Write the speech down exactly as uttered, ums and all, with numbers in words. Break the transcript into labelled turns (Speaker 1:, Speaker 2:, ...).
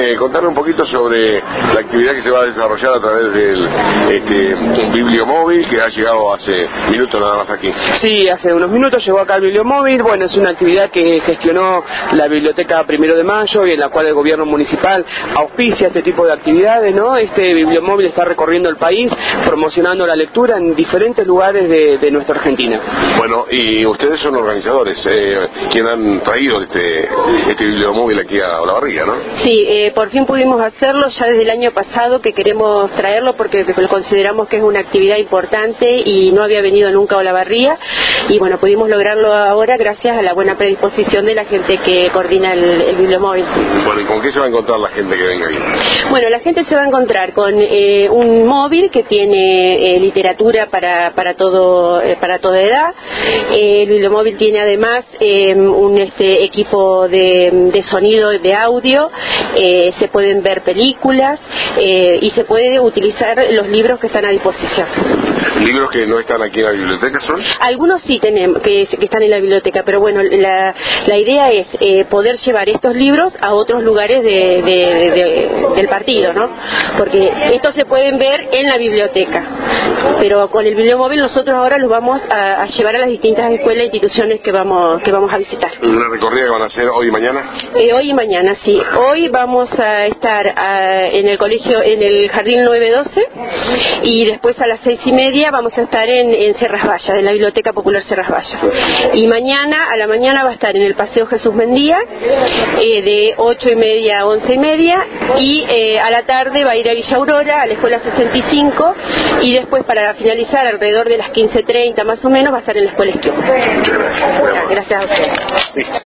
Speaker 1: eh, contarme un poquito sobre la actividad que se va a desarrollar a través del este, un bibliomóvil que ha llegado hace minutos nada más aquí.
Speaker 2: Sí, hace unos minutos llegó acá el bibliomóvil. Bueno, es una actividad que gestionó la Biblioteca Primero de Mayo y en la cual el gobierno municipal auspicia este tipo de actividades, ¿no? Este bibliomóvil está recorriendo el país promocionando la lectura en diferentes lugares de, de nuestra Argentina.
Speaker 1: Bueno, y ustedes son organizadores, eh, quienes han traído este, este bibliomóvil aquí a Olavarría, ¿no?
Speaker 3: Sí, eh, por fin pudimos hacerlo ya desde el año pasado que queremos traerlo porque consideramos que es una actividad importante y no había venido nunca a Olavarría y bueno, pudimos lograrlo ahora gracias a la buena predisposición de la gente que coordina el, el bibliomóvil.
Speaker 1: Bueno, ¿y con qué se va a encontrar la gente que venga aquí?
Speaker 3: Bueno, la gente se va a encontrar con eh, un móvil que tiene eh, literatura para, para, todo, eh, para toda edad. Eh, el bibliomóvil tiene además eh, un este, equipo de, de sonido y de audio, eh, se pueden ver películas eh, y se puede utilizar los libros que están a disposición.
Speaker 1: ¿Libros que no están aquí en la biblioteca son?
Speaker 3: Algunos sí tenemos, que, que están en la biblioteca, pero bueno, la, la idea es eh, poder llevar estos libros a otros lugares de, de, de, de, del partido, ¿no? Porque estos se pueden ver en la biblioteca, pero con el bibliomóvil nosotros ahora los vamos a, a llevar a las distintas escuelas e instituciones que vamos, que vamos a visitar.
Speaker 1: ¿Una recorrida que van a hacer hoy y mañana?
Speaker 3: Eh, hoy y mañana, sí. Hoy vamos a estar a, en el colegio, en el Jardín nueve doce, y después a las seis y media vamos a estar en, en Cerras Vallas, en la Biblioteca Popular Cerras Vallas. Y mañana, a la mañana va a estar en el Paseo Jesús Mendía, eh, de ocho y media a once y media, y eh, a la tarde va a ir a Villa Aurora, a la Escuela sesenta y cinco, y después para finalizar, alrededor de las quince treinta más o menos, va a estar en la Escuela Esquio.
Speaker 1: Muchas gracias.
Speaker 3: Gracias a ustedes.